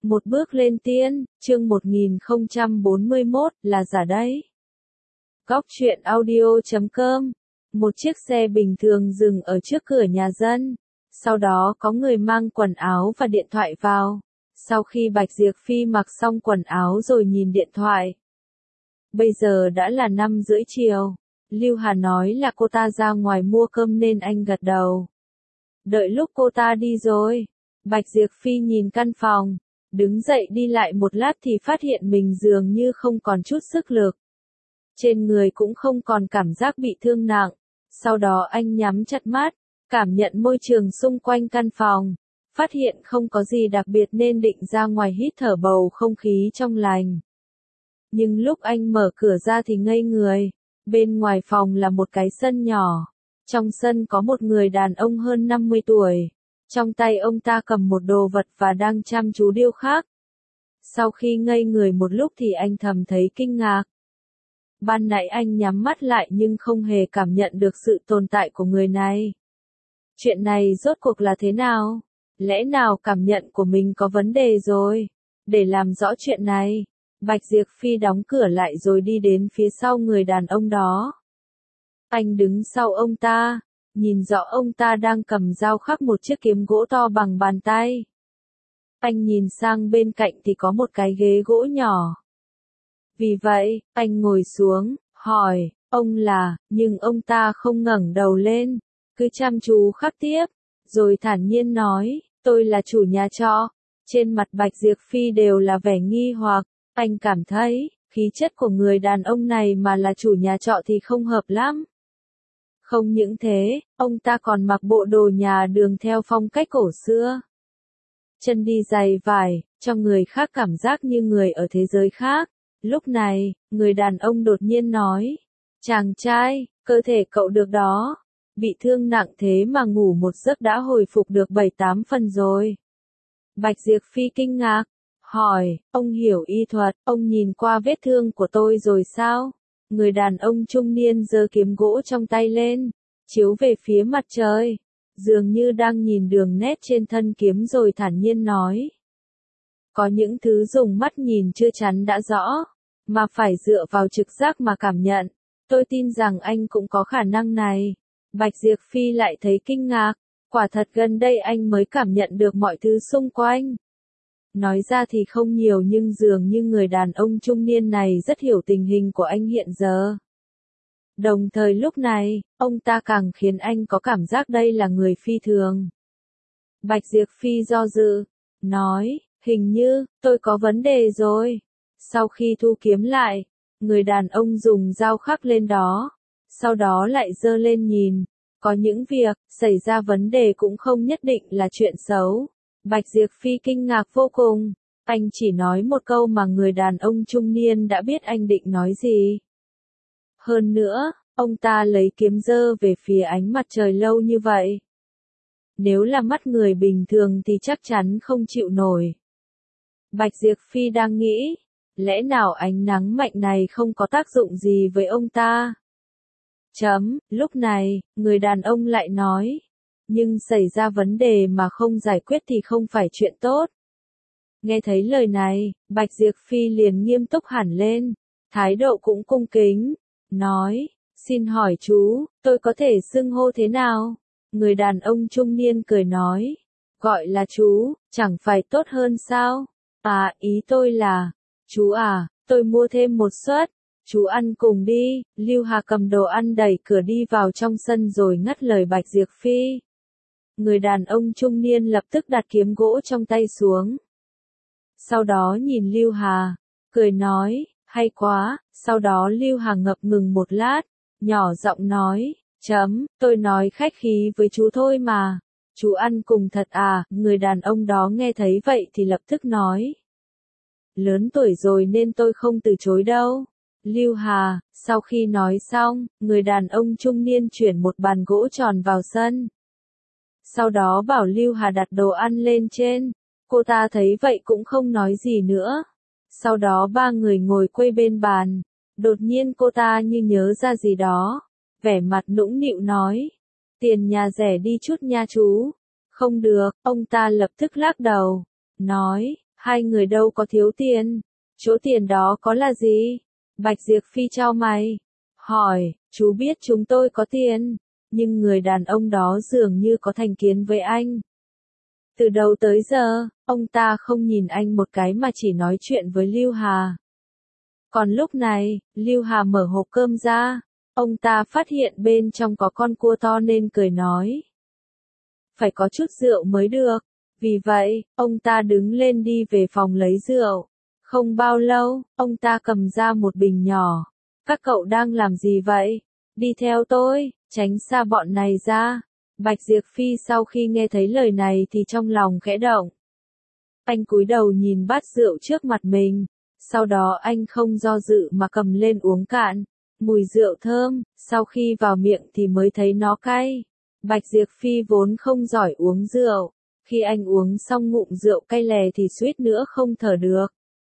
Một bước lên tiên, chương 1041, là giả đấy. Góc truyện audio.com. Một chiếc xe bình thường dừng ở trước cửa nhà dân. Sau đó có người mang quần áo và điện thoại vào. Sau khi Bạch Diệp Phi mặc xong quần áo rồi nhìn điện thoại. Bây giờ đã là 5:30 chiều. Lưu Hà nói là cô ta ra ngoài mua cơm nên anh gật đầu. Đợi lúc cô ta đi rồi, Bạch Diệp Phi nhìn căn phòng, đứng dậy đi lại một lát thì phát hiện mình dường như không còn chút sức lực. Trên người cũng không còn cảm giác bị thương nặng. Sau đó anh nhắm chặt mắt, cảm nhận môi trường xung quanh căn phòng. Phát hiện không có gì đặc biệt nên định ra ngoài hít thở bầu không khí trong lành. Nhưng lúc anh mở cửa ra thì ngây người. Bên ngoài phòng là một cái sân nhỏ. Trong sân có một người đàn ông hơn 50 tuổi. Trong tay ông ta cầm một đồ vật và đang chăm chú điêu khắc. Sau khi ngây người một lúc thì anh thầm thấy kinh ngạc. Ban nãy anh nhắm mắt lại nhưng không hề cảm nhận được sự tồn tại của người này. Chuyện này rốt cuộc là thế nào? Lẽ nào cảm nhận của mình có vấn đề rồi? Để làm rõ chuyện này, Bạch Diệp Phi đóng cửa lại rồi đi đến phía sau người đàn ông đó. Anh đứng sau ông ta, nhìn rõ ông ta đang cầm dao khắc một chiếc kiếm gỗ to bằng bàn tay. Anh nhìn sang bên cạnh thì có một cái ghế gỗ nhỏ. Vì vậy, anh ngồi xuống, hỏi, ông là, nhưng ông ta không ngẩng đầu lên, cứ chăm chú khắc tiếp, rồi thản nhiên nói, tôi là chủ nhà trọ. Trên mặt Bạch Diệp Phi đều là vẻ nghi hoặc, anh cảm thấy, khí chất của người đàn ông này mà là chủ nhà trọ thì không hợp lắm. Không những thế, ông ta còn mặc bộ đồ nhà đường theo phong cách cổ xưa. Chân đi giày vải, cho người khác cảm giác như người ở thế giới khác. Lúc này, người đàn ông đột nhiên nói, chàng trai, cơ thể cậu được đó. Bị thương nặng thế mà ngủ một giấc đã hồi phục được 7-8 phần rồi. Bạch Diệp Phi kinh ngạc, hỏi, ông hiểu y thuật, ông nhìn qua vết thương của tôi rồi sao? Người đàn ông trung niên giơ kiếm gỗ trong tay lên, chiếu về phía mặt trời, dường như đang nhìn đường nét trên thân kiếm rồi thản nhiên nói. Có những thứ dùng mắt nhìn chưa chắn đã rõ, mà phải dựa vào trực giác mà cảm nhận. Tôi tin rằng anh cũng có khả năng này. Bạch Diệp Phi lại thấy kinh ngạc, quả thật gần đây anh mới cảm nhận được mọi thứ xung quanh. Nói ra thì không nhiều nhưng dường như người đàn ông trung niên này rất hiểu tình hình của anh hiện giờ. Đồng thời lúc này, ông ta càng khiến anh có cảm giác đây là người phi thường. Bạch Diệp Phi do dự, nói, hình như, tôi có vấn đề rồi. Sau khi thu kiếm lại, người đàn ông dùng dao khắc lên đó, sau đó lại giơ lên nhìn. Có những việc, xảy ra vấn đề cũng không nhất định là chuyện xấu. Bạch Diệp Phi kinh ngạc vô cùng. Anh chỉ nói một câu mà người đàn ông trung niên đã biết anh định nói gì. Hơn nữa, ông ta lấy kiếm giơ về phía ánh mặt trời lâu như vậy. Nếu là mắt người bình thường thì chắc chắn không chịu nổi. Bạch Diệp Phi đang nghĩ, lẽ nào ánh nắng mạnh này không có tác dụng gì với ông ta? Lúc này, người đàn ông lại nói, nhưng xảy ra vấn đề mà không giải quyết thì không phải chuyện tốt. Nghe thấy lời này, Bạch Diệp Phi liền nghiêm túc hẳn lên, thái độ cũng cung kính, nói, xin hỏi chú, tôi có thể xưng hô thế nào? Người đàn ông trung niên cười nói, gọi là chú, chẳng phải tốt hơn sao? À, ý tôi là, chú à, tôi mua thêm một suất. Chú ăn cùng đi. Lưu Hà cầm đồ ăn đẩy cửa đi vào trong sân rồi ngắt lời Bạch Diệp Phi. Người đàn ông trung niên lập tức đặt kiếm gỗ trong tay xuống. Sau đó nhìn Lưu Hà, cười nói, hay quá. Sau đó Lưu Hà ngập ngừng một lát, nhỏ giọng nói, tôi nói khách khí với chú thôi mà. Chú ăn cùng thật à? Người đàn ông đó nghe thấy vậy thì lập tức nói. Lớn tuổi rồi nên tôi không từ chối đâu. Lưu Hà, sau khi nói xong, người đàn ông trung niên chuyển một bàn gỗ tròn vào sân. Sau đó bảo Lưu Hà đặt đồ ăn lên trên. Cô ta thấy vậy cũng không nói gì nữa. Sau đó ba người ngồi quây bên bàn. Đột nhiên cô ta như nhớ ra gì đó. Vẻ mặt nũng nịu nói. Tiền nhà rẻ đi chút nha chú. Không được, ông ta lập tức lắc đầu. Nói, Hai người đâu có thiếu tiền. Chỗ tiền đó có là gì? Bạch Diệp Phi chau mày. Hỏi, chú biết chúng tôi có tiền. Nhưng người đàn ông đó dường như có thành kiến với anh. Từ đầu tới giờ, ông ta không nhìn anh một cái mà chỉ nói chuyện với Lưu Hà. Còn lúc này, Lưu Hà mở hộp cơm ra. Ông ta phát hiện bên trong có con cua to nên cười nói. Phải có chút rượu mới được. Vì vậy, ông ta đứng lên đi về phòng lấy rượu. Không bao lâu, ông ta cầm ra một bình nhỏ. Các cậu đang làm gì vậy? Đi theo tôi, tránh xa bọn này ra. Bạch Diệp Phi sau khi nghe thấy lời này thì trong lòng khẽ động. Anh cúi đầu nhìn bát rượu trước mặt mình. Sau đó anh không do dự mà cầm lên uống cạn. Mùi rượu thơm, sau khi vào miệng thì mới thấy nó cay. Bạch Diệp Phi vốn không giỏi uống rượu. Khi anh uống xong ngụm rượu cay lè thì suýt nữa không thở được.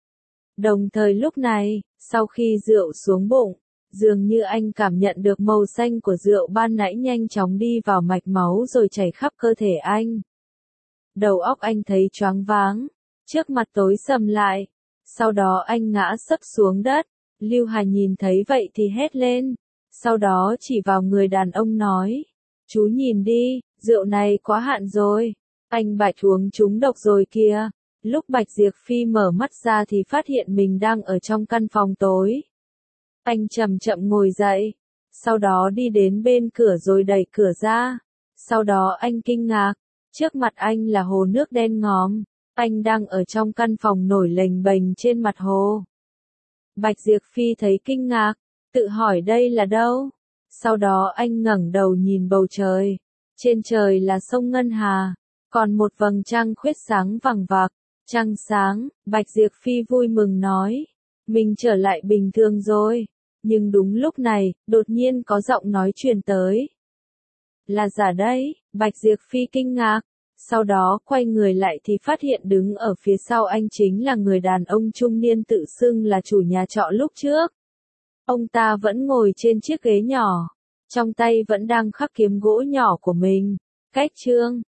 Đồng thời lúc này, sau khi rượu xuống bụng, dường như anh cảm nhận được màu xanh của rượu ban nãy nhanh chóng đi vào mạch máu rồi chảy khắp cơ thể anh. Đầu óc anh thấy choáng váng, trước mặt tối sầm lại. Sau đó anh ngã sấp xuống đất. Lưu Hà nhìn thấy vậy thì hét lên. Sau đó chỉ vào người đàn ông nói. Chú nhìn đi, rượu này quá hạn rồi. Anh Bạch uống trúng độc rồi kìa. Lúc Bạch Diệp Phi mở mắt ra thì phát hiện mình đang ở trong căn phòng tối. Anh chậm chậm ngồi dậy. Sau đó đi đến bên cửa rồi đẩy cửa ra. Sau đó anh kinh ngạc. Trước mặt anh là hồ nước đen ngòm. Anh đang ở trong căn phòng nổi lềnh bềnh trên mặt hồ. Bạch Diệp Phi thấy kinh ngạc, tự hỏi đây là đâu. Sau đó anh ngẩng đầu nhìn bầu trời. Trên trời là sông Ngân Hà, còn một vầng trăng khuyết sáng vằng vặc. Trăng sáng, Bạch Diệp Phi vui mừng nói. Mình trở lại bình thường rồi. Nhưng đúng lúc này, đột nhiên có giọng nói truyền tới. Là giả đấy, Bạch Diệp Phi kinh ngạc. Sau đó quay người lại thì phát hiện đứng ở phía sau anh chính là người đàn ông trung niên tự xưng là chủ nhà trọ lúc trước. Ông ta vẫn ngồi trên chiếc ghế nhỏ, trong tay vẫn đang khắc kiếm gỗ nhỏ của mình. Cách chương